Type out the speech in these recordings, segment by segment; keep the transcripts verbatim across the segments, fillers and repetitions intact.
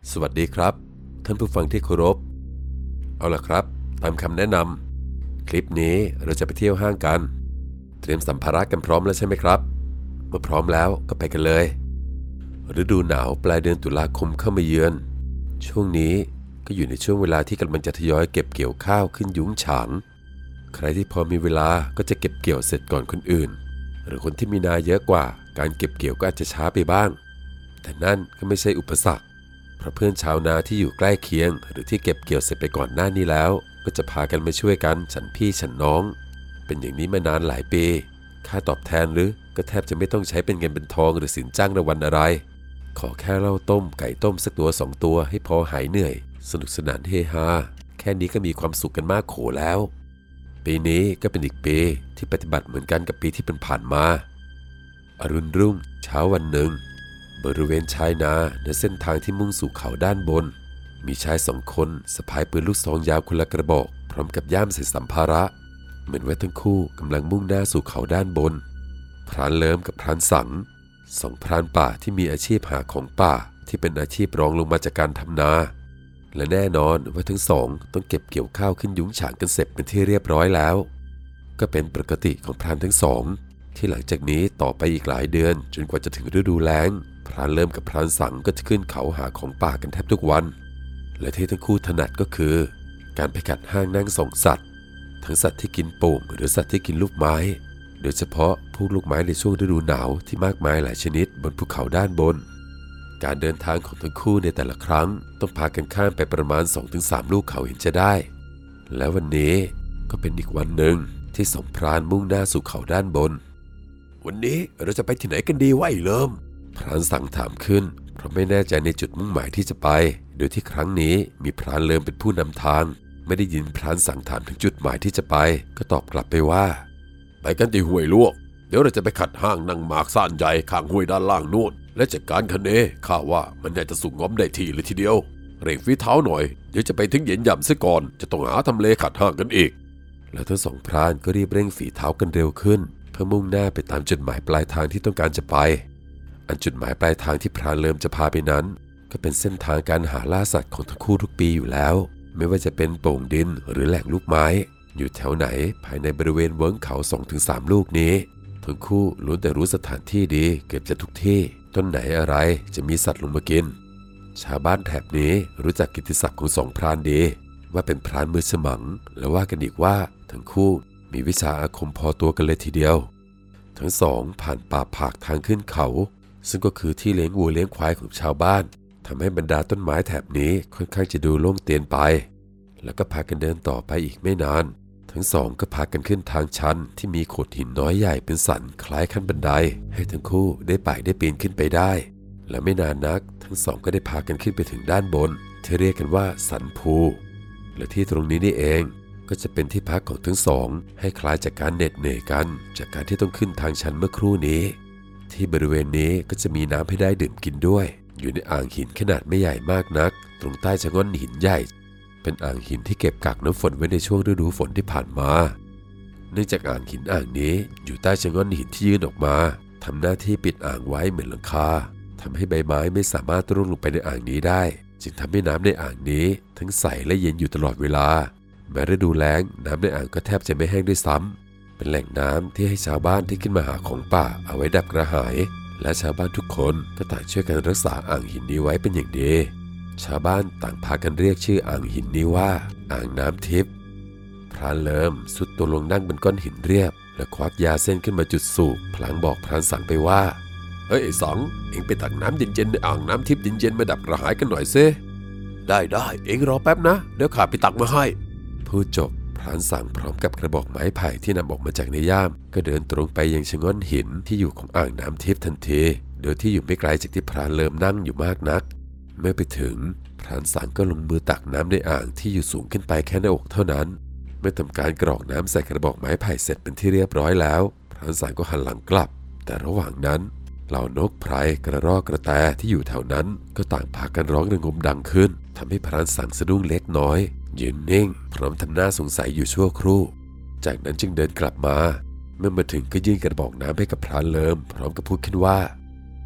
สวัสดีครับท่านผู้ฟังที่เคารพเอาล่ะครับตามคำแนะนำคลิปนี้เราจะไปเที่ยวห้างกันเตรียมสัมภาระกันพร้อมแล้วใช่ไหมครับเมื่อพร้อมแล้วก็ไปกันเลยฤดูหนาวปลายเดือนตุลาคมเข้ามาเยือนช่วงนี้ก็อยู่ในช่วงเวลาที่กำลังจะทยอยเก็บเกี่ยวข้าวขึ้นยุ้งฉางใครที่พอมีเวลาก็จะเก็บเกี่ยวเสร็จก่อนคนอื่นหรือคนที่มีนาเยอะกว่าการเก็บเกี่ยวก็อาจจะช้าไปบ้างแต่นั่นก็ไม่ใช่อุปสรรคเพราะเพื่อนชาวนาที่อยู่ใกล้เคียงหรือที่เก็บเกี่ยวเสร็จไปก่อนหน้านี้แล้วก็จะพากันมาช่วยกันฉันพี่ฉันน้องเป็นอย่างนี้มานานหลายปีค่าตอบแทนหรือก็แทบจะไม่ต้องใช้เป็นเงินเป็นทองหรือสินจ้างรางวัลอะไรขอแค่เหล้าต้มไก่ต้มสักตัวสองตัวให้พอหายเหนื่อยสนุกสนานเฮฮาแค่นี้ก็มีความสุขกันมากโขแล้วปีนี้ก็เป็นอีกปีที่ปฏิบัติเหมือนกันกับปีที่ผ่านมาอรุณรุ่งเช้าวันหนึ่งบริเวณชายนาในเส้นทางที่มุ่งสู่เขาด้านบนมีชายสองคนสะพายปืนลูกซองยาวคนละกระบอกพร้อมกับย่ามใส่สัมภาระเหมือนว่าทั้งคู่กำลังมุ่งหน้าสู่เขาด้านบนพรานเลิมกับพรานสังสองพรานป่าที่มีอาชีพหาของป่าที่เป็นอาชีพรองลงมาจากการทำนาและแน่นอนว่าทั้งสองต้องเก็บเกี่ยวข้าวขึ้นยุ้งฉางกันเสร็จเป็นที่เรียบร้อยแล้วก็เป็นปกติของพรานทั้งสองที่หลังจากนี้ต่อไปอีกหลายเดือนจนกว่าจะถึงฤดูแล้งพรานเริ่มกับพรานสังก็จะขึ้นเขาหาของป่ากันแทบทุกวันและที่ทั้งคู่ถนัดก็คือการไปกัดห้างนั่งส่องสัตว์ทั้งสัตว์ที่กินโป่งหรือสัตว์ที่กินลูกไม้โดยเฉพาะพวกลูกไม้ในช่วงฤดูหนาวที่มากมายหลายชนิดบนภูเขาด้านบนการเดินทางของทั้งคู่ในแต่ละครั้งต้องพากันข้ามไปประมาณ สองถึงสาม ลูกเขาเห็นจะได้และวันนี้ก็เป็นอีกวันหนึ่งที่สองพรานมุ่งหน้าสู่เขาด้านบนวันนี้เราจะไปที่ไหนกันดีวะไอ้เลิมพรานสังถามขึ้นเพราะไม่แน่ใจในจุดมุ่งหมายที่จะไปโดยที่ครั้งนี้มีพรานเลิมเป็นผู้นำทางไม่ได้ยินพรานสังถามถึงจุดหมายที่จะไปก็ตอบกลับไปว่าไปกันที่ห้วยลวกเดี๋ยวเราจะไปขัดห้างนั่งหมากซ่านใหญ่ข้างห้วยด้านล่างนู่นและจัดการคะเนข้าว่ามันน่าจะสุกง้อมได้ทีเลยทีเดียวเร่งฝีเท้าหน่อยเดี๋ยวจะไปถึงเย็นย่ำซะก่อนจะต้องหาทำเลขัดห้างกันอีกแล้วทั้งสองพรานก็รีบเร่งฝีเท้ากันเร็วขึ้นเพื่อมุ่งหน้าไปตามจุดหมายปลายทางที่ต้องการจะไปอันจุดหมายปลายทางที่พรานเริ่มจะพาไปนั้นก็เป็นเส้นทางการหาล่าสัตว์ของทั้งคู่ทุกปีอยู่แล้วไม่ว่าจะเป็นโป่งดินหรือแหล่งลูกไม้อยู่แถวไหนภายในบริเวณเวิ้งเขา สองถึงสาม ลูกนี้ทั้งคู่ล้วนแต่รู้สถานที่ดีเกือบจะทุกที่ต้นไหนอะไรจะมีสัตว์ลงมากินชาวบ้านแถบนี้รู้จักกิตติศักดิ์ของสองพรานดีว่าเป็นพรานมือฉมังและว่ากันอีกว่าทั้งคู่มีวิชาอาคมพอตัวกันเลยทีเดียวทั้งสองผ่านป่าผากทางขึ้นเขาซึ่งก็คือที่เลี้ยงวัวเลี้ยงควายของชาวบ้านทำให้บรรดาต้นไม้แถบนี้ค่อนข้างจะดูโล่งเตียนไปแล้วก็พากันเดินต่อไปอีกไม่นานทั้งสองก็พากันขึ้นทางชันที่มีโขดหินน้อยใหญ่เป็นสันคล้ายขั้นบันไดให้ทั้งคู่ได้ไต่ได้ปีนขึ้นไปได้และไม่นานนักทั้งสองก็ได้พากันขึ้นไปถึงด้านบนที่เรียกกันว่าสันภูและที่ตรงนี้นี่เองก็จะเป็นที่พักของทั้งสองให้คลายจากการเหน็ดเหนื่อยกันจากการที่ต้องขึ้นทางชันเมื่อครู่นี้ที่บริเวณนี้ก็จะมีน้ำให้ได้ดื่มกินด้วยอยู่ในอ่างหินขนาดไม่ใหญ่มากนักตรงใต้ชะง่อนหินใหญ่เป็นอ่างหินที่เก็บกักน้ำฝนไว้ในช่วงฤดูฝนที่ผ่านมาเนื่องจากอ่างหินอ่างนี้อยู่ใต้ชะง่อนหินที่ยื่นออกมาทำหน้าที่ปิดอ่างไว้เหมือนหลังคาทำให้ใบไม้ไม่สามารถร่วงลงไปในอ่างนี้ได้จึงทำให้น้ำในอ่างนี้ทั้งใสและเย็นอยู่ตลอดเวลาแม้ฤดูแล้งน้ำในอ่างก็แทบจะไม่แห้งด้วยซ้ำเป็นแหล่งน้ำที่ให้ชาวบ้านที่ขึ้นมาหาของป่าเอาไว้ดับกระหายและชาวบ้านทุกคนก็ต่างช่วยกันรักษาอ่างหินนี้ไว้เป็นอย่างดีชาวบ้านต่างพากันเรียกชื่ออ่างหินนี้ว่าอ่างน้ำทิพย์พรานเลิมสุดตัวลงนั่งบนก้อนหินเรียบและควักยาเส้นขึ้นมาจุดสูบพลางบอกพรานสังไปว่าเฮ้ยไอ้สังเอ็งไปตักน้ำเย็นๆในอ่างน้ำทิพย์เย็นๆมาดับกระหายกันหน่อยซิได้ได้เอ็งรอแป๊บนะเดี๋ยวข้าไปตักมาให้พูดจบพรานสังพร้อมกับกระบอกไม้ไผ่ที่นำออกมาจากในย่ามก็เดินตรงไปยังชะง่อนหินที่อยู่ของอ่างน้ำทิพย์ทันทีโดยที่อยู่ไม่ไกลจากที่พรานเลิมนั่งอยู่มากนักเมื่อไปถึงพรานสังก็ลงมือตักน้ำในอ่างที่อยู่สูงขึ้นไปแค่หน้าอกเท่านั้นเมื่อทำการกรอกน้ำใส่กระบอกไม้ไผ่เสร็จเป็นที่เรียบร้อยแล้วพรานสังก็หันหลังกลับแต่ระหว่างนั้นเหล่านกไพรกระรอกกระแตที่อยู่แถวนั้นก็ต่างพากันร้องระงมดังขึ้นทำให้พรานสังสะดุ้งเล็กน้อยยืนนิ่งพร้อมทำหน้าสงสัยอยู่ชั่วครู่จากนั้นจึงเดินกลับมาเมื่อมาถึงก็ยื่นกระบอกน้ำให้กับพรานเลิมพร้อมกับพูดขึ้นว่า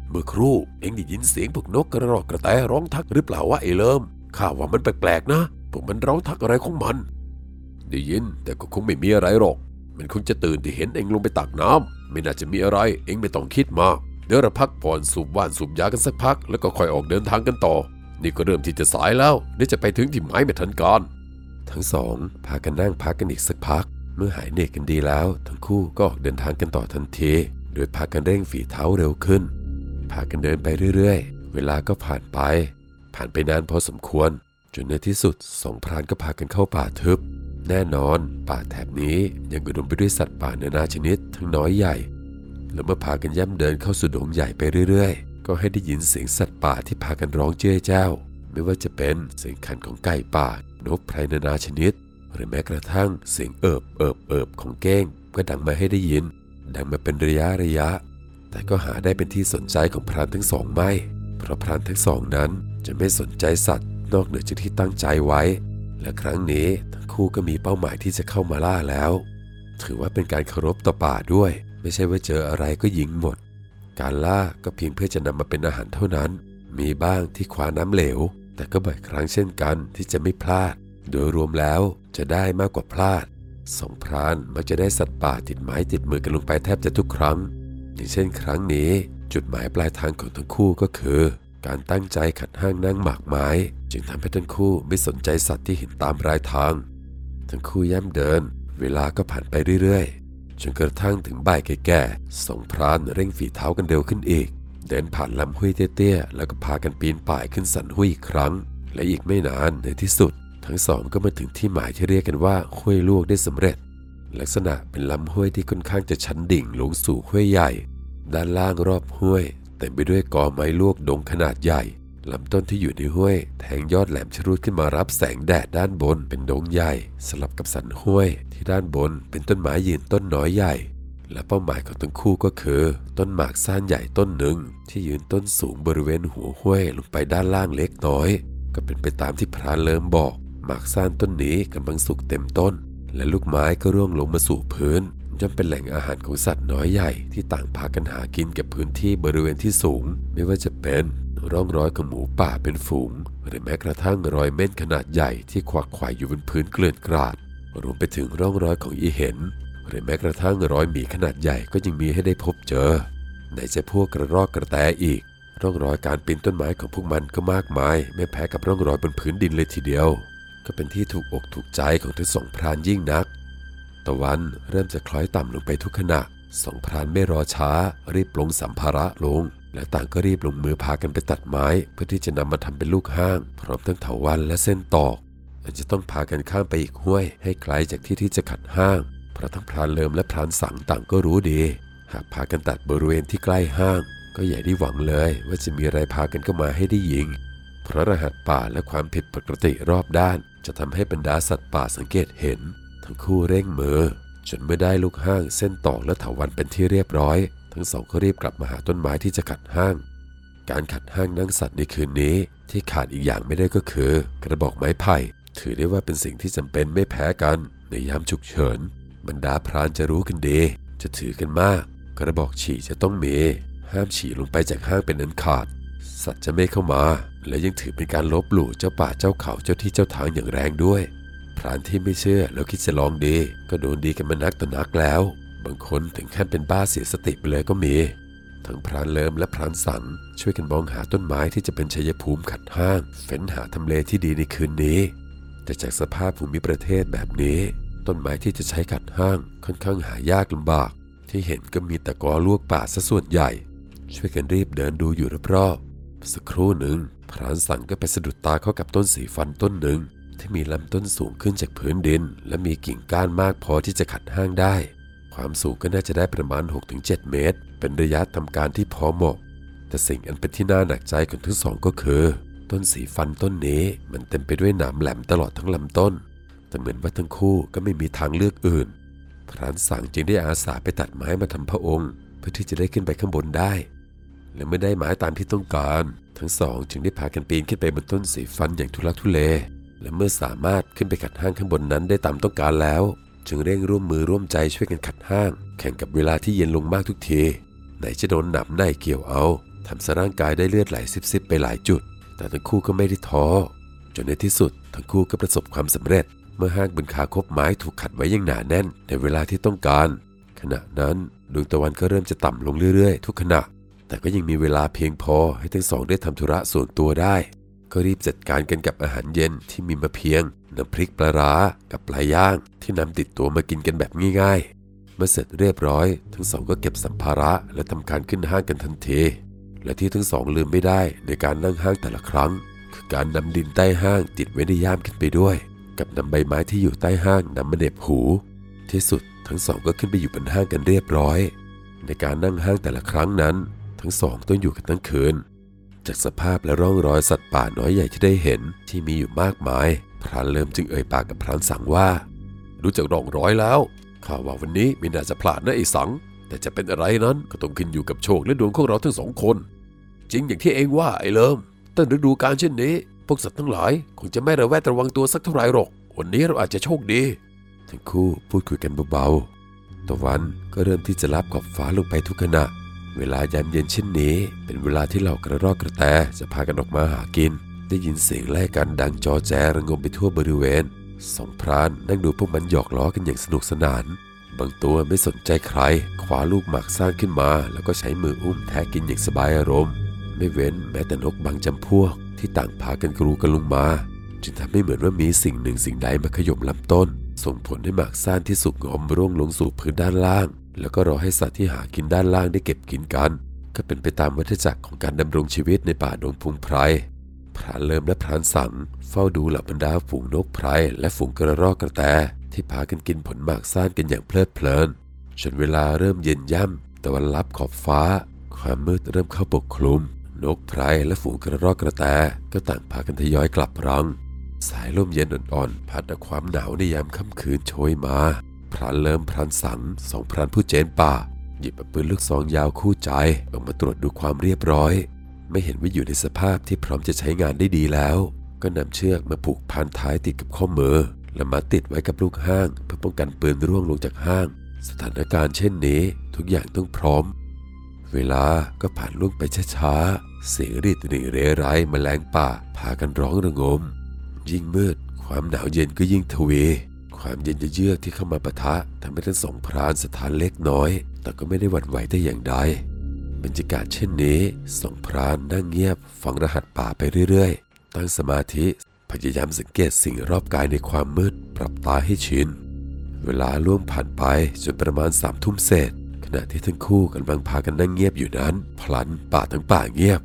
เมื่อครู่เอ็งได้ยินเสียงพวกนกกระรอกกระแตร้องทักหรือเปล่าวะไอ้เลิมข้าว่ามันแปลกๆนะพวกมันร้องทักอะไรของมันได้ยินแต่ก็คงไม่มีอะไรหรอกมันคงจะตื่นที่เห็นเอ็งลงไปตักน้ำไม่น่าจะมีอะไรเอ็งไม่ต้องคิดมากเดี๋ยวเราพักผ่อนสูบว่านสูบยากันสักพักแล้วก็ค่อยออกเดินทางกันต่อนี่ก็เริ่มที่จะสายแล้วเดี๋ยวจะไปถึงที่หมายไม่ทันการทั้งสองพากันนั่งพักกันอีกสักพักเมื่อหายเหนื่อยกันดีแล้วทั้งคู่ก็ออกเดินทางกันต่อทันทีโดยพากันเร่งฝีเท้าเร็วขึ้นพากันเดินไปเรื่อยๆเวลาก็ผ่านไปผ่านไปนานพอสมควรจนในที่สุดสองพรานก็พากันเข้าป่าทึบแน่นอนป่าแถบนี้ยังอุดมไปด้วยสัตว์ป่านานาชนิดทั้งน้อยใหญ่แล้วเมื่อพากันย่ำเดินเข้าสู่ดงใหญ่ไปเรื่อยๆก็ให้ได้ยินเสียงสัตว์ป่าที่พากันร้องเจ้ยเจ้าไม่ว่าจะเป็นเสียงขันของไก่ป่านกไพรนานาชนิดหรือแม้กระทั่งเสียงเอิบเอิบเอิบของเก้งก็ดังมาให้ได้ยินดังมาเป็นระยะระยะแต่ก็หาได้เป็นที่สนใจของพรานทั้งสองไม่เพราะพรานทั้งสองนั้นจะไม่สนใจสัตว์นอกเหนือจากที่ตั้งใจไว้และครั้งนี้ทั้งคู่ก็มีเป้าหมายที่จะเข้ามาล่าแล้วถือว่าเป็นการเคารพต่อป่าด้วยไม่ใช่ว่าเจออะไรก็ยิงหมดการล่าก็เพียงเพื่อจะนำมาเป็นอาหารเท่านั้นมีบ้างที่คว้าน้ำเหลวแต่ก็บ่อยครั้งเช่นกันที่จะไม่พลาดโดยรวมแล้วจะได้มากกว่าพลาดสองพรานมักจะได้สัตว์ป่าติดไม้ติดมือกันลงไปแทบจะทุกครั้งอย่างเช่นครั้งนี้จุดหมายปลายทางของทั้งคู่ก็คือการตั้งใจขัดห้างนั่งหมากไม้จึงทำให้ทั้งคู่ไม่สนใจสัตว์ที่เห็นตามรายทางทั้งคู่ย่ำเดินเวลาก็ผ่านไปเรื่อยๆจนกระทั่งถึงบ่ายแก่ๆสองพรานเร่งฝีเท้ากันเร็วขึ้นอีกเดินผ่านลำห้วยเตี้ยๆแล้วก็พากันปีนป่ายขึ้นสันห้วยอีกครั้งและอีกไม่นานในที่สุดทั้งสองก็มาถึงที่หมายที่เรียกกันว่าห้วยลวกได้สำเร็จลักษณะเป็นลำห้วยที่ค่อนข้างจะชันดิ่งลงสู่ห้วยใหญ่ด้านล่างรอบห้วยเต็มไปด้วยกอไม้ลวกดงขนาดใหญ่ลำต้นที่อยู่ในห้วยแทงยอดแหลมชะรูดขึ้นมารับแสงแดดด้านบนเป็นดงใหญ่สลับกับสันห้วยที่ด้านบนเป็นต้นไม้ยืนต้นน้อยใหญ่และเป้าหมายของทั้งคู่ก็คือต้นหมากซ่านใหญ่ต้นหนึ่งที่ยืนต้นสูงบริเวณหัวห้วยลงไปด้านล่างเล็กน้อยก็เป็นไปตามที่พรานเลิมบอกหมากซ่านต้นนี้กำลังสุกเต็มต้นและลูกไม้ก็ร่วงลงมาสู่พื้นย่อมเป็นแหล่งอาหารของสัตว์น้อยใหญ่ที่ต่างพากันหากินกับพื้นที่บริเวณที่สูงไม่ว่าจะเป็นร่องรอยของหมูป่าเป็นฝูงหรือแม้กระทั่งรอยเม่นขนาดใหญ่ที่ขวักไขว่อยู่บนพื้นเกลื่อนกราดรวมไปถึงร่องรอยของอีเห็นหรือแม้กระทั่งรอยหมีขนาดใหญ่ก็ยังมีให้ได้พบเจอไหนจะพวกกระรอกกระแตอีกร่องรอยการปีนต้นไม้ของพวกมันก็มากมายไม่แพ้กับร่องรอยบนพื้นดินเลยทีเดียวก็เป็นที่ถูกอกถูกใจของทั้งสองพรานยิ่งนักตะวันเริ่มจะคล้อยต่ำลงไปทุกขณะสองพรานไม่รอช้ารีบปลงสัมภาระลงและต่างก็รีบลงมือพากันไปตัดไม้เพื่อที่จะนำมาทำเป็นลูกห้างพร้อมทั้งเถาวัลย์และเส้นตอกอาจจะต้องพากันข้ามไปอีกห้วยให้ไกลจากที่ที่จะขัดห้างเพราะทั้งพรานเลิมและพรานสังต่างก็รู้ดีหากพากันตัดบริเวณที่ใกล้ห้างก็อย่าได้หวังเลยว่าจะมีอะไรพากันเข้ามาให้ได้ยิงเพราะรหัสป่าและความผิดปกติรอบด้านจะทำให้บรรดาสัตว์ป่าสังเกตเห็นทั้งคู่เร่งมือจนเมื่อได้ลูกห้างเส้นตอกและเถาวัลย์เป็นที่เรียบร้อยทั้งสองก็รีบกลับมาหาต้นไม้ที่จะขัดห้างการขัดห้างนั่งสัตว์ในคืนนี้ที่ขาดอีกอย่างไม่ได้ก็คือกระบอกไม้ไผ่ถือได้ว่าเป็นสิ่งที่จำเป็นไม่แพ้กันในยามฉุกเฉินบรรดาพรานจะรู้กันดีจะถือกันมากกระบอกฉี่จะต้องมีห้ามฉี่ลงไปจากห้างเป็นอันขาดสัตว์จะไม่เข้ามาและยังถือเป็นการลบหลู่เจ้าป่าเจ้าเขาเจ้าที่เจ้าทางอย่างแรงด้วยพรานที่ไม่เชื่อแล้วคิดจะลองดีก็โดนดีกันมานักต่อนักแล้วบางคนถึงขั้นเป็นบ้าเสียสติไปเลยก็มีทั้งพรานเลิมและพรานสังช่วยกันมองหาต้นไม้ที่จะเป็นชัยภูมิขัดห้างเฟ้นหาทำเลที่ดีในคืนนี้แต่จากสภาพภูมิประเทศแบบนี้ต้นไม้ที่จะใช้ขัดห้างค่อนข้างหายากลำบากที่เห็นก็มีแต่กอลวกป่าซะส่วนใหญ่ช่วยกันรีบเดินดูอยู่รอบๆสักครู่หนึ่งพรานสังก็ไปสะดุดตาเข้ากับต้นสีฟันต้นหนึ่งที่มีลำต้นสูงขึ้นจากพื้นดินและมีกิ่งก้านมากพอที่จะขัดห้างได้ความสูงก็น่าจะได้ประมาณ หกถึงเจ็ด เมตรเป็นระยะทำการที่พอเหมาะแต่สิ่งอันเป็นที่น่าหนักใจของทั้งสองก็คือต้นสีฟันต้นนี้มันเต็มไปด้วยหนามแหลมตลอดทั้งลำต้นแต่เหมือนว่าทั้งคู่ก็ไม่มีทางเลือกอื่นพรานสังจึงได้อาสาไปตัดไม้มาทำพระองค์เพื่อที่จะได้ขึ้นไปข้างบนได้และเมื่อได้ไม้ตามที่ต้องการทั้งสองจึงได้พากันปีนขึ้นไปบนต้นสีฟันอย่างทุลักทุเลและเมื่อสามารถขึ้นไปขัดห้างข้างบนนั้นได้ตามต้องการแล้วจึงเร่งร่วมมือร่วมใจช่วยกันขัดห้างแข่งกับเวลาที่เย็นลงมากทุกทีไหนจะโดนหนามไนเกี่ยวเอาทำซะร่างกายได้เลือดไหลซิบๆไปหลายจุดแต่ทั้งคู่ก็ไม่ได้ท้อจนในที่สุดทั้งคู่ก็ประสบความสำเร็จเมื่อห้างบนขาคบไม้ถูกขัดไว้อย่างหนาแน่นในเวลาที่ต้องการขณะนั้นดวงตะวันก็เริ่มจะต่ำลงเรื่อยๆทุกขณะแต่ก็ยังมีเวลาเพียงพอให้ทั้งสองได้ทำธุระส่วนตัวได้ก็รีบจัดการกันกับอาหารเย็นที่มีมาเพียงน้ำพริกปลาร้ากับปลาย่างที่นำติดตัวมากินกันแบบง่ายๆเมื่อเสร็จเรียบร้อยทั้งสองก็เก็บสัมภาระและทำการขึ้นห้างกันทันทีและที่ทั้งสองลืมไม่ได้ในการนั่งห้างแต่ละครั้งคือการนำดินใต้ห้างติดไว้ในย่ามขึ้นไปด้วยกับนำใบไม้ที่อยู่ใต้ห้างนำมาเหน็บหูที่สุดทั้งสองก็ขึ้นไปอยู่บนห้างกันเรียบร้อยในการนั่งห้างแต่ละครั้งนั้นทั้งสองต้องอยู่กันทั้งคืนจากสภาพและร่องรอยสัตว์ป่าน้อยใหญ่ที่ได้เห็นที่มีอยู่มากมายพรานเริ่มจึงเอ่ยปากกับพรานสังว่ารู้จักร่องรอยแล้วข้าว่าวันนี้ไม่น่าจะพลาดนะไอ้สังแต่จะเป็นอะไรนั้นก็ต้องขึ้นอยู่กับโชคและดวงของเราทั้งสองคนจริงอย่างที่เองว่าไอ้เลิมต้นฤดูกาลเช่นนี้พวกสัตว์ทั้งหลายคงจะไม่ระแวดระวังตัวสักเท่าไหร่หรอกวันนี้เราอาจจะโชคดีทั้งคู่พูดคุยกันเบาๆตะวันก็เริ่มที่จะลับขอบฟ้าลงไปทุกขณะเวลายามเย็นเช่นนี้เป็นเวลาที่เหล่ากระรอกกระแตจะพากันออกมาหากินได้ยินเสียงไล่กันดังจอแจระงมไปทั่วบริเวณสองพรานนั่งดูพวกมันหยอกล้อกันอย่างสนุกสนานบางตัวไม่สนใจใครคว้าลูกหมากสร้างขึ้นมาแล้วก็ใช้มืออุ้มแทะกินอย่างสบายอารมณ์ไม่เว้นแม้แต่นกบางจำพวกที่ต่างพากันกรูกันลงมาจึงทำให้เหมือนว่ามีสิ่งหนึ่งสิ่งใดมาขย่มลำต้นส่งผลให้หมากซ่านที่สุกงอมร่วงลงสู่พื้นด้านล่างแล้วก็รอให้สัตว์ที่หากินด้านล่างได้เก็บกินกันก็เป็นไปตามวัฏจักรของการดำรงชีวิตในป่าดงพุงไพรพรานเลิมและพรานสังเฝ้าดูเหล่าบรรดาฝูงนกไพรและฝูงกระรอกกระแตที่พากันกินผลหมากซ่านกันอย่างเพลิดเพลินจนเวลาเริ่มเย็นย่ำตะวันลับขอบฟ้าความมืดเริ่มเข้าปกคลุมนกไพรและฝูงกระรอกกระแตก็ต่างพากันทยอยกลับรังสายลมเย็นอ่อนๆพัดเอาความหนาวในยามค่ำคืนโชยมาพรานเลิมพรานสังสองพรานผู้เจนป่าหยิบปืนลูกซองยาวคู่ใจออกมาตรวจดูความเรียบร้อยไม่เห็นว่าอยู่ในสภาพที่พร้อมจะใช้งานได้ดีแล้วก็นำเชือกมาผูกพันท้ายติดกับข้อมือและมาติดไว้กับลูกห้างเพื่อป้องกันปืนร่วงลงจากห้างสถานการณ์เช่นนี้ทุกอย่างต้องพร้อมเวลาก็ผ่านล่วงไปช้าๆเสียงรีดหนีเรไรแมลงป่าพากันร้องระงมยิ่งมืดความหนาวเย็นก็ยิ่งทวีความเย็นเยือกที่เข้ามาปะทะทำให้ทั้งสองพรานสถานเล็กน้อยแต่ก็ไม่ได้หวั่นไหวแต่อย่างใดบรรยากาศเช่นนี้สองพรานนั่งเงียบฟังรหัสป่าไปเรื่อยๆตั้งสมาธิพยายามสังเกตสิ่งรอบกายในความมืดปรับตาให้ชินเวลาล่วงผ่านไปจนประมาณสามทุ่มเศษขณะที่ทั้งคู่กำลังพากันนั่งเงียบอยู่นั้นพลันป่าทั้งป่าเงียบ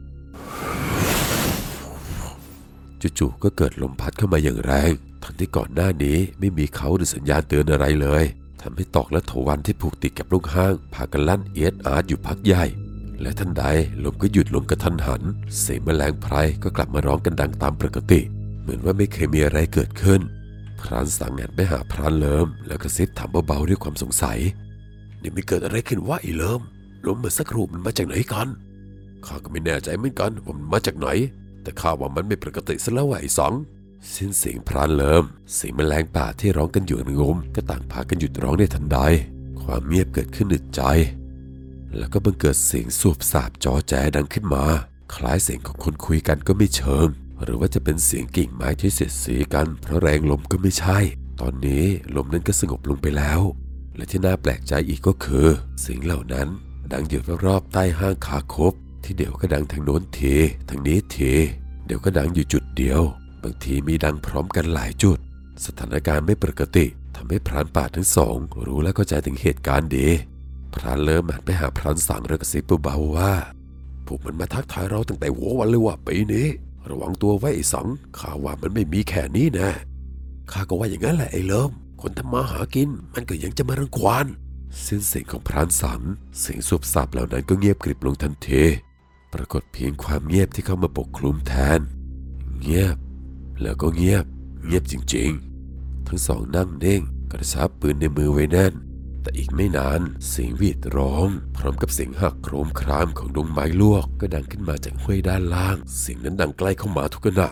จู่ๆก็เกิดลมพัดเข้ามาอย่างแรงทั้งที่ก่อนหน้านี้ไม่มีเขาหรือสัญญาณเตือนอะไรเลยทำให้ตอกและโถวันที่ผูกติดกับลูกห้างพากันลั่นเอียดอาร์ตอยู่พักใหญ่และทันใดลมก็หยุดลงกระทันหันเสียงแมลงไพรก็กลับมาร้องกันดังตามปกติเหมือนว่าไม่เคยมีอะไรเกิดขึ้นพรานสังหันไปหาพรานเลิมแล้วกระซิบถามเบาๆด้วยความสงสัยนี่ไม่เกิดอะไรขึ้นวะไอ้เลิมลมเมื่อสักครู่มันมาจากไหนกันข้าก็ไม่แน่ใจเหมือนกันว่ามันมาจากไหนแต่ข้าว่ามันไม่ปกติซะแล้วไอ้สังสิ้นเสียงพรานเลิมเสียงแมลงป่าที่ร้องกันอยู่งมก็ต่างพากันหยุดร้องในทันใดความเงียบเกิดขึ้นอึดใจแล้วก็บังเกิดเสียงสวบสาบจอแจดังขึ้นมาคล้ายเสียงของคนคุยกันก็ไม่เชิงหรือว่าจะเป็นเสียงกิ่งไม้ที่เสียดสีกันเพราะแรงลมก็ไม่ใช่ตอนนี้ลมนั้นก็สงบลงไปแล้วและที่น่าแปลกใจอีกก็คือเสียงเหล่านั้นดังอยู่รอบๆใต้ห้างขาคบที่เดี๋ยวก็ดังทางโน้นทีทางนี้ทีเดี๋ยวก็ดังอยู่จุดเดียวบางทีมีดังพร้อมกันหลายจุดสถานการณ์ไม่ปกติทำให้พรานป่าทั้งสองรู้และเข้าใจถึงเหตุการณ์ดีพรานเริ่มหันไปหาพรานสังแล้วกระซิบเบาๆว่าพวกมันมาทักทายเราตั้งแต่หัววันเลยว่าปีนี้ระวังตัวไว้ไอ้สังข้าว่ามันไม่มีแค่นี้นะข้าก็ว่าอย่างนั้นแหละไอ้เริ่มคนทำมาหากินมันก็ยังจะมารังควานสิ้นเสียงของพรานสังเสียงสูบสับเหล่านั้นก็เงียบกริบลงทันทีปรากฏเพียงความเงียบที่เข้ามาปกคลุมแทนเงียบแล้วก็เงียบเงียบจริงๆทั้งสองนั่งนิ่งกระชับปืนในมือไว้แน่นแต่อีกไม่นานเสียงหวีดร้องพร้อมกับเสียงหักโครมครามของดงไม้ลวกก็ดังขึ้นมาจากห้วยด้านล่างเสียงนั้นดังใกล้เข้ามาทุกขณะ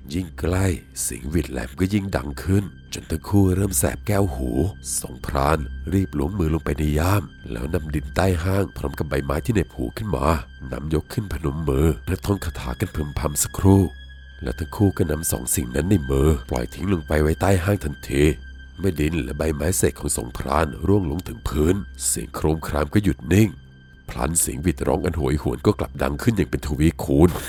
ยิ่งใกล้เสียงหวิดแหลมก็ยิ่งดังขึ้นจนทั้งคู่เริ่มแสบแก้วหูสองพรานรีบล้วงมือลงไปในย่ามแล้วนำดินใต้ห้างพร้อมกับใบไม้ที่เหน็บหูขึ้นมานำยกขึ้นพนมมือและท่องคาถากันพึมพำสักครู่แล้วทั้งคู่ก็นำสองสิ่งนั้นในมือปล่อยทิ้งลงไปไว้ใต้ห้างทันทีเมื่อดินและใบไม้เศษของสองพรานร่วงลงถึงพื้นเสียงโครมครามก็หยุดนิ่งพลันเสียงหวิดร้องอันโหยหวนก็กลับดังขึ้นอย่างเป็นทวีคูณ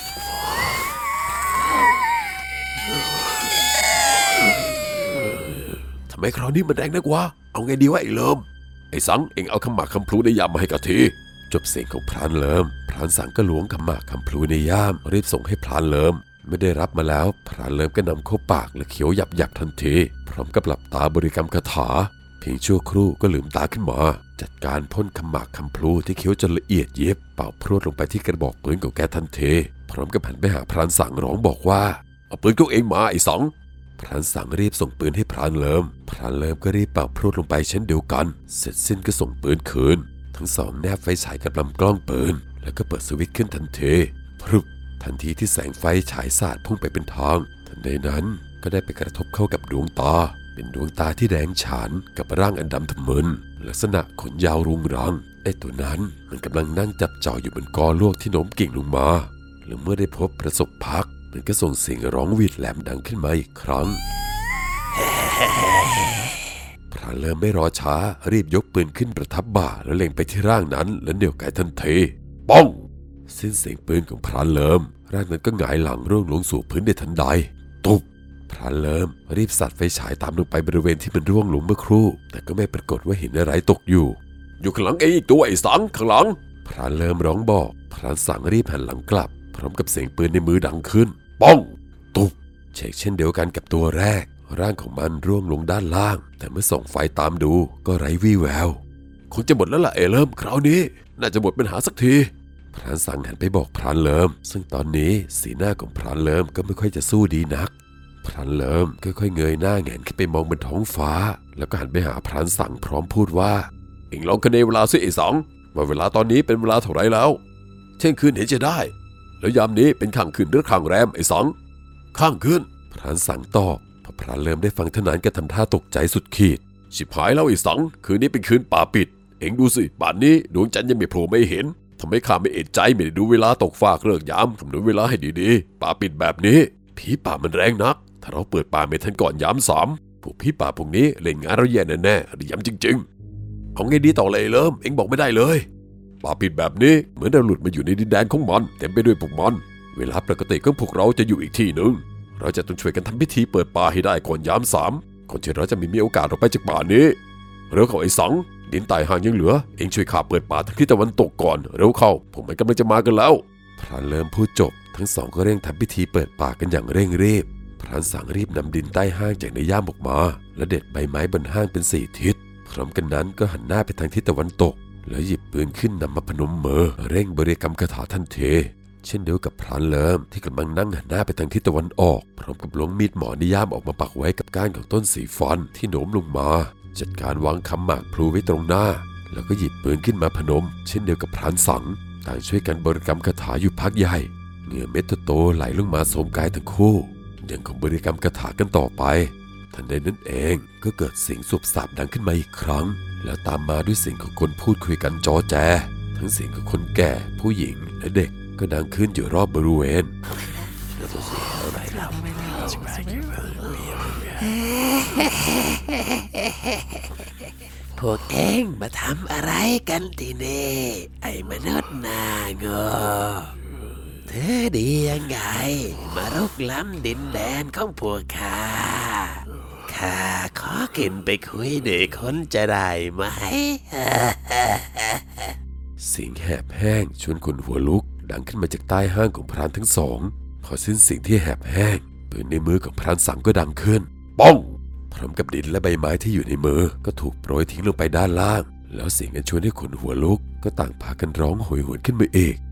ทำไมคราวนี้มันแรงนักวะเอาไงดีวะไอ้เลิมไอ้สังเอ็งเอาขมักคำพลูในย่ามมาให้กะทีจบเสียงของพรานเลิมพรานสังก็ล้วงขมักคำพลูในย่ามรีบส่งให้พรานเลิมไม่ได้รับมาแล้วพรานเลิมก็นำเข้าปากและเคี้ยวหยับหยับทันทีพร้อมกับหลับตาบริกรรมคาถาเพียงชั่วครู่ก็ลืมตาขึ้นมาจัดการพ่นขมักคำพลูที่เคี้ยวจนละเอียดยิบเป่าพรวดลงไปที่กระบอกปืนของแกทันทีพร้อมกับหันไปหาพรานสังร้องบอกว่าเอาปืนของเองมาไอ้สังพรานสังรีบส่งปืนให้พรานเลิมพรานเลิมก็รีบเป่าพรวดลงไปเช่นเดียวกันเสร็จสิ้นก็ส่งปืนคืนทั้งสองแนบไฟฉายกับลำกล้องปืนแล้วก็เปิดสวิตช์ขึ้นทันทีพรึบทันทีที่แสงไฟฉายสาดพุ่งไปเป็นทางทันใดนั้นก็ได้ไปกระทบเข้ากับดวงตาเป็นดวงตาที่แดงฉานกับร่างอันดำทะมึนลักษณะขนยาวรุงรังไอ้ตัวนั้นมันกำลังนั่งจับจ่ออยู่บนกอลวกที่โน้มกิ่งลงมาแล้วเมื่อได้พบประสบพักมันก็ส่งเสียงร้องหวีดแหลมดังขึ้นมาอีกครั้ง พรานเริ่มไม่รอช้ารีบยกปืนขึ้นประทับบ่าแล้วเล็งไปที่ร่างนั้นและเหนี่ยวไกทันทีป้องสิ้นเสียงปืนของพรานเริ่มร่างนั้นก็หงายหลังร่วงลงสู่พื้นในทันใดตุบพรานเริ่มรีบสัดไฟฉายตามลงไปบริเวณที่มันร่วงลงเมื่อครู่แต่ก็ไม่ปรากฏว่าเห็นอะไรตกอยู่อยู่ข้างหลังเองอีกตัวไอ้สังข้างหลังพรานเริ่มร้องบอกพรานสังรีบหันหลังกลับพร้อมกับเสียงปืนในมือดังขึ้นป้องตุบเช่นเช่นเดียวกันกับตัวแรกร่างของมันร่วงลงด้านล่างแต่เมื่อส่องไฟตามดูก็ไร้วี่แววคงจะหมดแล้วล่ะเอเลิมคราวนี้น่าจะหมดปัญหาสักทีพรานสังหันไปบอกพรานเลิมซึ่งตอนนี้สีหน้าของพรานเลิมก็ไม่ค่อยจะสู้ดีนักพรานเลิมค่อยๆเงยหน้าแงนขึ้นไปมองบนท้องฟ้าแล้วก็หันไปหาพรานสังพร้อมพูดว่าเอ็งลองคเนเวลาสิไอ้สังว่าเวลาตอนนี้เป็นเวลาเท่าไรแล้วเที่ยงคืนเห็นจะได้แล้วยามนี้เป็นข้างคืนหรือข้างแรมไอ้สังข้างคืนพรานสังตอบพอพรานเลิมได้ฟังเท่านั้นก็ทำท่าตกใจสุดขีดชิบหายแล้วไอ้สังคืนนี้เป็นคืนป่าปิดเอ็งดูสิป่านนี้ดวงจันทร์ยังไม่โผล่ไม่เห็นทำให้ข้าไม่เอะใจไม่ได้ดูเวลาตกฟากเลิกยามคำนวณเวลาให้ดีๆป่าปิดแบบนี้ผีป่ามันแรงนักถ้าเราเปิดป่าไม่ทันก่อนยามสามพวกผีป่าพวกนี้เล่นงานเราแย่แน่ๆย้ำจริงๆเอาไงดีต่อเลยเลิมเอ็งบอกไม่ได้เลยป่าปิดแบบนี้เหมือนเราหลุดมาอยู่ในดินแดนของมันเต็มไปด้วยพวกมันเวลาปกติของพวกเราจะอยู่อีกที่หนึ่งเราจะต้องช่วยกันทำพิธีเปิดป่าให้ได้ก่อนยามสามก่อนที่เราจะไม่มีโอกาสออกไปจากป่านี้เร็วเข้าไอ้สังดินใต้ห่างยังเหลือเองช่วยข้าเปิดป่าทางทิศตะวันตกก่อนเร็วเข้าผมมันกำลังจะมากันแล้วพรานเริ่มพูดจบทั้งสองก็เร่งทำพิธีเปิดป่ากันอย่างเร่งรีบพรานสังรีบนำดินใต้ห้างจากในย่ามออกมาและเด็ดใบไม้บนห้างเป็นสี่ทิศพร้อมกันนั้นก็หันหน้าไปทางทิศตะวันตกแล้วหยิบปืนขึ้นนำมาพนมมือเร่งบริกรรมคาถาทันทีเช่นเดียวกับพรานเลิมที่กำลังนั่งหันหน้าไปทางทิศตะวันออกพร้อมกับล้วงมีดหมอในย่ามออกมาปักไว้กับก้านของต้นสีฟันที่โน้มลงมาจัดการวางคำหมากพลูไว้ตรงหน้าแล้วก็หยิบปืนขึ้นมาพนมเช่นเดียวกับพรานสังต่างช่วยกันบริกรรมคาถาอยู่พักใหญ่เหงื่อเม็ดโตๆไหลลงมาโสมกายทั้งคู่ยังคงบริกรรมคาถากันต่อไปทันใดนั้นเองก็เกิดเสียงสวบสาบดังขึ้นมาอีกครั้งแล้วตามมาด้วยเสียงของคนพูดคุยกันจอแจทั้งเสียงของคนแก่ผู้หญิงและเด็กก็ดังขึ้นอยู่รอบบริเวณพวกเอ็งมาทำอะไรกันที่นี่ไอ้มนุษย์นาโง่เธอดียังไงมารุกล้ำดินแดนของพวกข้าข้าขอขึ้นไปคุยด้วยคนจะได้ไหมเสียงแหบแห้งชวนคนหัวลุกดังขึ้นมาจากใต้ห้างของพรานทั้งสองพอสิ้นเสียงที่แหบแห้งปืนในมือของพรานสังก็ดังขึ้นป้องพร้อมกับดินและใบไม้ที่อยู่ในมือก็ถูกโปรยทิ้งลงไปด้านล่างแล้วเสียงอันชวนให้ขนหัวลุกก็ต่างพากันร้องโหยหวนขึ้นมาอีก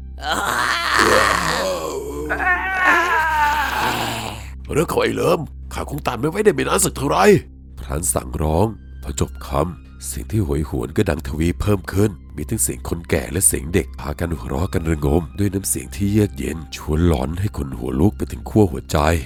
เรื่องของไอ้เลิมข้าคงตามไม่ไว้ได้ไม่นานสักเท่าไรพรานสังร้องพอจบคำเสียงที่โหยหวนก็ดังทวีเพิ่มขึ้นมีทั้งเสียงคนแก่และเสียงเด็กพากันหัวเราะกันระงมด้วยน้ำเสียงที่เยือกเย็นชวนหลอนให้คนหัวลุกไปถึงขั้วหัวใจ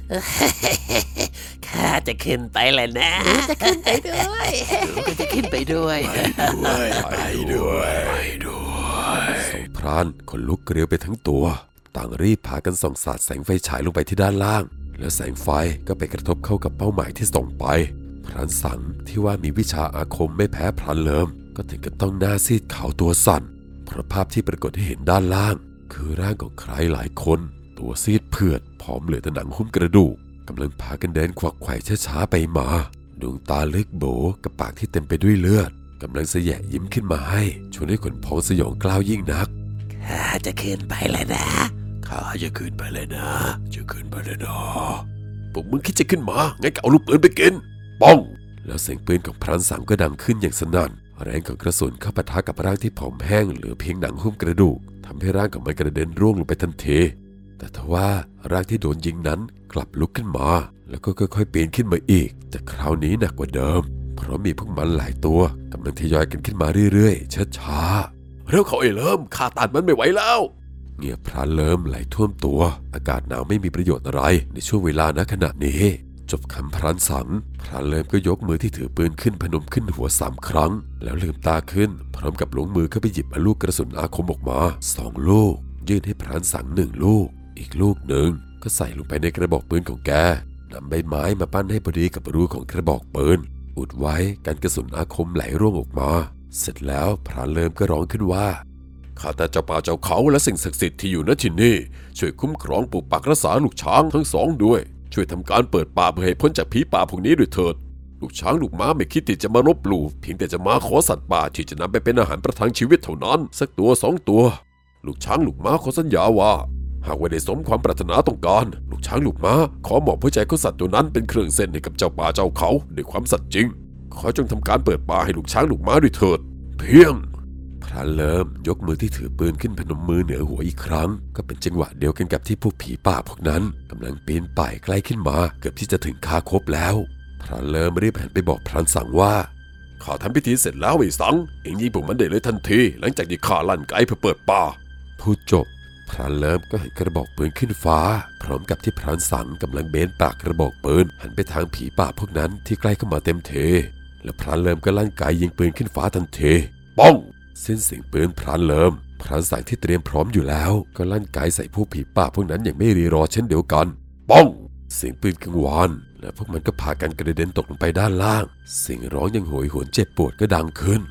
ข้าจะขึ้นไปแหละนะจะขึ้นไปด้วยหนูก็จะขึ้นไปด้วยไปด้วยไปด้วยสองพรานขนลุกเกลียวไปทั้งตัวต่างรีบพากันส่องสาดแสงไฟฉายลงไปที่ด้านล่างแล้วแสงไฟก็ไปกระทบเข้ากับเป้าหมายที่ส่องไปพรานสังที่ว่ามีวิชาอาคมไม่แพ้พรานเลิมก็ถึงกับต้องหน้าซีดขาวตัวสั่นเพราะภาพที่ปรากฏให้เห็นด้านล่างคือร่างของใครหลายคนตัวซีดเผือดผอมเหลือแต่หนังหุ้มกระดูกกำลังพากันเดินควักไขว่ช้าๆไปมาดวงตาลึกโบกับปากที่เต็มไปด้วยเลือดกำลังแสยะยิ้มขึ้นมาให้ชวนให้ขนพองสยองกล้าวยิ่งนักข้าจะขึ้นไปแล้วนะข้าจะขึ้นไปเลยนะจะขึ้นไปเลยนะพวกมึงคิดจะขึ้นมางั้นก็เอาลูกปืนไปกินป้องแล้วเสียงปืนของพรานสังก็ดังขึ้นอย่างสนั่นแรงของกระสุนเข้าปะทะกับร่างที่ผอมแห้งเหลือเพียงหนังหุ้มกระดูกทำให้ร่างของมันกระเด็นร่วงลงไปทันทีแต่ทว่าร่างที่โดนยิงนั้นกลับลุกขึ้นมาแล้วก็ค่อยๆปีนขึ้นมาอีกแต่คราวนี้หนักกว่าเดิมเพราะมีพวกมันหลายตัวกำลังทยอยกันขึ้นมาเรื่อยๆช้าๆเร็วเขาไอ้เลิมข้าต้านมันไม่ไหวแล้วเหงื่อพรานเลิมไหลท่วมตัวอากาศหนาวไม่มีประโยชน์อะไรในช่วงเวลาณขณะนี้จบคำพรานสังพรานเลิมก็ยกมือที่ถือปืนขึ้นพนมขึ้นหัวสามครั้งแล้วลืมตาขึ้นพร้อมกับลงมือเข้าไปหยิบเอาลูกกระสุนอาคมออกมาสองลูกยื่นให้พรานสังหนึ่งลูกอีกลูกหนึ่งก็ใส่ลงไปในกระบอกปืนของแกนำใบไม้มาปั้นให้พอดีกับรูของกระบอกปืนอุดไว้กันกระสุนอาคมไหลร่วงออกมาเสร็จแล้วพรานเลิมก็ร้องขึ้นว่าข้าแต่เจ้าป่าเจ้าเขาและสิ่งศักดิ์สิทธิ์ที่อยู่ณที่นี่ช่วยคุ้มครองปกปักรักษาลูกช้างทั้งสองด้วยช่วยทำการเปิดป่าเพื่อให้พ้นจากผีป่าพวกนี้ด้วยเถิดลูกช้างลูกม้าไม่คิดที่จะมารบหลู่เพียงแต่จะมาขอสัตว์ป่าที่จะนำไปเป็นอาหารประทังชีวิตเท่านั้นสักตัวสองตัวลูกช้างลูกม้าขอสัญญาว่าหากว่าได้สมความปรารถนาต้องการลูกช้างลูกม้าขอมอบหัวใจของสัตว์ตัวนั้นเป็นเครื่องเส้นให้กับเจ้าป่าเจ้าเขาด้วยความสัตย์จริงขอจงทำการเปิดป่าให้ลูกช้างลูกม้าด้วยเถิดเพียงพรานเลิมยกมือที่ถือปืนขึ้นพนมมือเหนือหัวอีกครั้งก็เป็นจังหวะเดียวกันกับที่พวกผีป่าพวกนั้นกำลังปีนป่ายใกล้ขึ้นมาเกือบที่จะถึงคาคบแล้วพรานเลิมรีบหันไปบอกพรานสังว่าข้าทำพิธีเสร็จแล้วไอ้สังเอ็งยิงพวกมันได้เลยทันทีหลังจากที่ข้าลั่นไกเพื่อเปิดป่าพูดจบพรานเลิมก็เห็นกระบอกปืนขึ้นฟ้าพร้อมกับที่พรานสังกำลังเบนปากกระบอกปืนหันไปทางผีป่าพวกนั้นที่ใกล้เข้ามาเต็มทีและพรานเลิมก็ลั่นไกยิงปืนขึ้นฟ้าทันทีป้องสิ้นเสียงปืนพรานเลิมพรานสังที่เตรียมพร้อมอยู่แล้วก็ลั่นไกใส่พวกผีป่าพวกนั้นอย่างไม่รีรอเช่นเดียวกันป้องเสียงปืนกังวานและพวกมันก็พากันกระเด็นตกลงไปด้านล่างเสียงร้องยังโหยหวนเจ็บปวดก็ดังขึ้น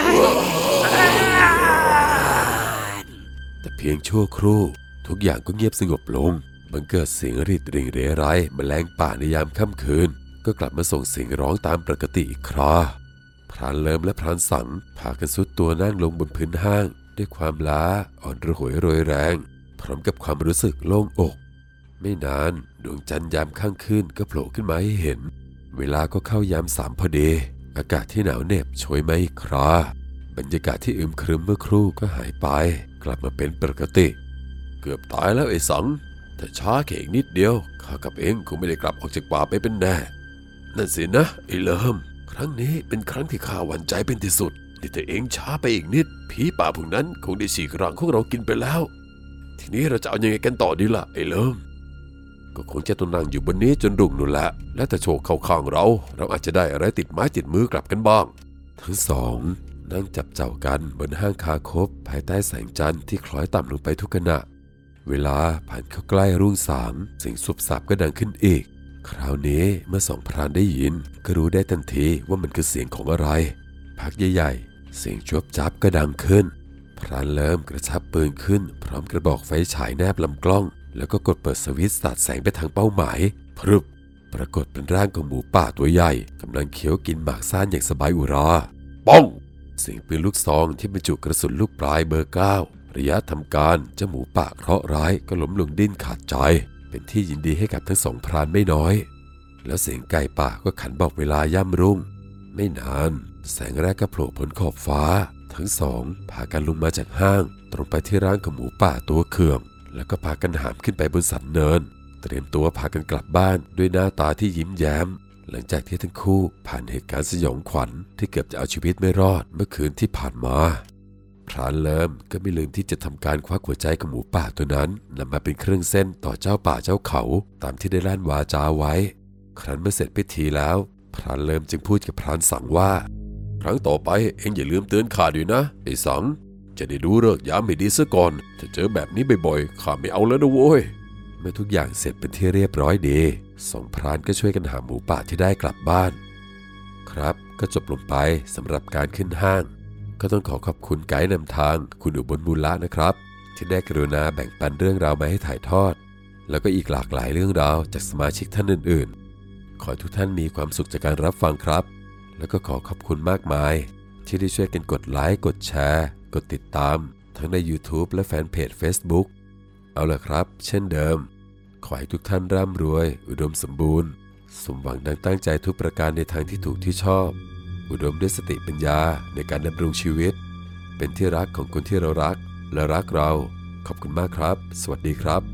แต่เพียงชั่วครู่ทุกอย่างก็เงียบสงบลงบังเกิดเสียงรีดริ่งเรไรแมลงป่าในยามค่ำคืนก็กลับมาส่งเสียงร้องตามปกติอีกคราพรานเลิมและพรานสังพากันซุดตัวนั่งลงบนพื้นห้างด้วยความล้าอ่อนระหวยโรยแรงพร้อมกับความรู้สึกโล่งอกไม่นานดวงจันทร์ยามค่ำคืนก็โผล่ขึ้นมาให้เห็นเวลาก็เข้ายามสามพอดีอากาศที่หนาวเหน็บโชยมาอีกคราบรรยากาศที่อึมครึมเมื่อครู่ก็หายไปกลับมาเป็นปกติเกือบตายแล้วไอ้สังแต่ช้าแค่อีกนิดเดียวข้ากับเองคงไม่ได้กลับออกจากป่าไปเป็นแน่นั่นสินะไอ้เลิมครั้งนี้เป็นครั้งที่ข้าหวั่นใจเป็นที่สุดที่แต่เองช้าไปอีกนิดผีป่าพวกนั้นคงได้ฉีกรังของเรากินไปแล้วทีนี้เราจะเอายังไงกันต่อดีล่ะไอ้เลิมก็คงจะต้องนั่งอยู่บนนี้จนรุ่งนู่นแหละและแต่โชคเข้าข้างเราเราอาจจะได้อะไรติดไม้ติดมือกลับกันบ้างทั้งสองนั่งจับเจ้ากันบนห้างคาคบภายใต้แสงจันทร์ที่คล้อยต่ำลงไปทุกขณะเวลาผ่านเข้าใกล้รุ่งสางเสียงสุบสับก็ดังขึ้นอีกคราวนี้เมื่อสองพรานได้ยินก็รู้ได้ทันทีว่ามันคือเสียงของอะไรพักใหญ่ๆเสียงจวบจับก็ดังขึ้นพรานเริ่มกระชับปืนขึ้นพร้อมกระบอกไฟฉายแนบลำกล้องแล้วก็กดเปิดสวิตช์สาดแสงไปทางเป้าหมายพรึบปรากฏเป็นร่างของหมูป่าตัวใหญ่กำลังเคี้ยวกินหมากซ่านอย่างสบายอุราป้องเสียงปืนลูกซองที่บรรจุกระสุนลูกปลายเบอร์เก้าระยะทำการเจ้าหมูป่าเคราะห์ร้ายก็ล้มลงดิ้นขาดใจเป็นที่ยินดีให้กับทั้งสองพรานไม่น้อยแล้วเสียงไก่ป่าก็ขันบอกเวลาย่ำรุ่งไม่นานแสงแรกก็โผล่พ้นขอบฟ้าทั้งสองพากันลงมาจากห้างตรงไปที่ร่างของหมูป่าตัวเขื่องแล้วก็พากันหามขึ้นไปบนสันเนินเตรียมตัวพากันกลับบ้านด้วยหน้าตาที่ยิ้มแย้มหลังจากที่ทั้งคู่ผ่านเหตุการณ์สยองขวัญที่เกือบจะเอาชีวิตไม่รอดเมื่อคืนที่ผ่านมาพรานเลิมก็ไม่ลืมที่จะทำการควักหัวใจของหมูป่าตัวนั้นนำมาเป็นเครื่องเส้นต่อเจ้าป่าเจ้าเขาตามที่ได้ลั่นวาจาไว้ครั้นเมื่อเสร็จพิธีแล้วพรานเลิมจึงพูดกับพรานสังว่าครั้งต่อไปเอ็งอย่าลืมเตือนข้าด้วยนะไอ้สังจะได้ดูฤกษ์ยามให้ดีซะก่อนถ้าเจอแบบนี้บ่อยๆข้าไม่เอาแล้วนะโว้ยเมื่อทุกอย่างเสร็จเป็นที่เรียบร้อยดีสองพรานก็ช่วยกันหาหมูป่าที่ได้กลับบ้านครับก็จบลงไปสำหรับการขึ้นห้างก็ต้องขอขอบคุณไกด์นำทางคุณอุบลมูลละนะครับที่ได้กรุณาแบ่งปันเรื่องราวมาให้ถ่ายทอดแล้วก็อีกหลากหลายเรื่องราวจากสมาชิกท่านอื่นๆขอให้ทุกท่านมีความสุขจากการรับฟังครับแล้วก็ขอขอบคุณมากมายที่ได้ช่วยกันกดไลค์กดแชร์กดติดตามทั้งใน YouTube และแฟนเพจ Facebook เอาล่ะครับเช่นเดิมขอให้ทุกท่านร่ำรวยอุดมสมบูรณ์สมหวังดังตั้งใจทุกประการในทางที่ถูกที่ชอบอุดมด้วยสติปัญญาในการดำรงชีวิตเป็นที่รักของคนที่เรารักและรักเราขอบคุณมากครับสวัสดีครับ